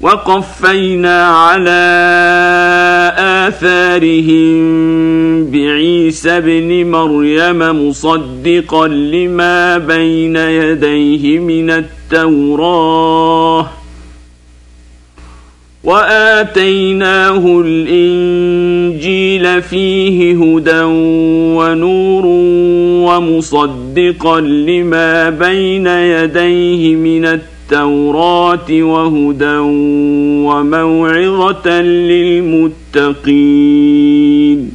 وقفينا على آثارهم بعيسى ابن مريم مصدقا لما بين يديه من التوراة وآتيناه الإنجيل فيه هدى ونور ومصدقا لما بين يديه من التوراة وهدى وموعظة للمتقين.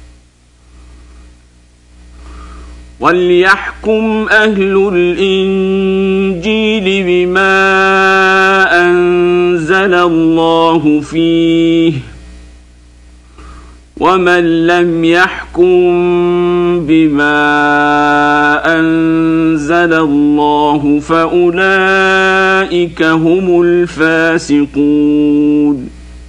وليحكم أهل الإنجيل بما أنزل الله فيه ومن لم يحكم بما أنزل الله فأولئك هم الفاسقون.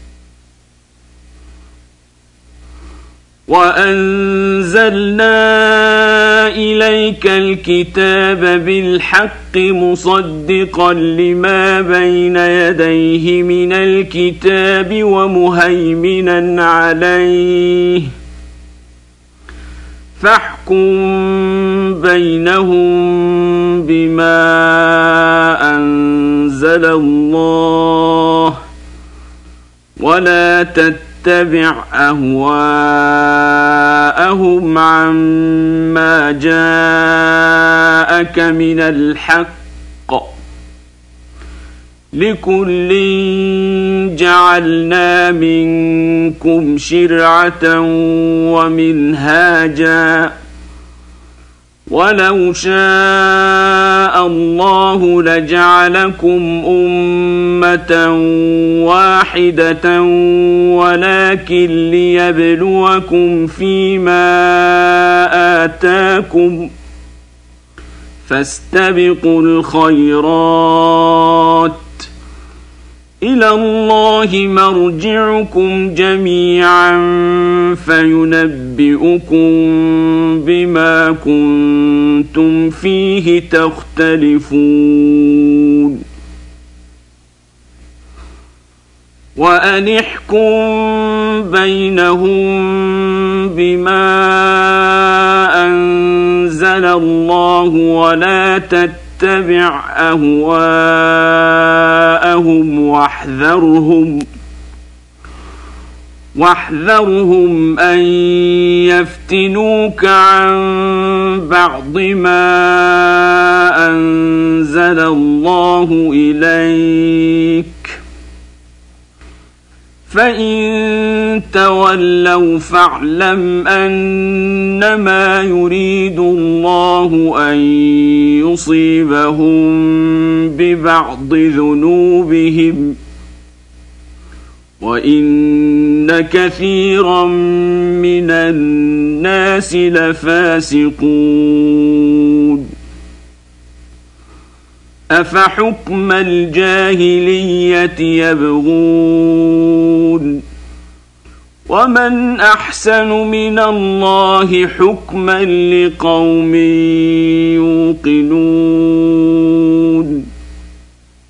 وأنزلنا إليك الكتاب بالحق مصدقا لما بين يديه من الكتاب ومهيمنا عليه فاحكم بينهم بما أنزل الله ولا تتبع أهواءهم عما جاءك من الحق لكل جعلنا منكم شرعة ومنهاجا ولو شاء الله لجعلكم أمة واحدة ولكن ليبلوكم فيما آتاكم فاستبقوا الخيرات إلى الله مرجعكم جميعا فينبئكم بما كنتم فيه تختلفون. وأن احكم بينهم بما أنزل الله ولا تتبع أهواءهم واحذرهم أن يفتنوك عن بعض ما أنزل الله إليك فإن تولوا فاعلم أنما يريد الله أن يصيبهم ببعض ذنوبهم وإن كثيرا من الناس لفاسقون. أفحكم الجاهلية يبغون ومن أحسن من الله حكما لقوم يوقنون.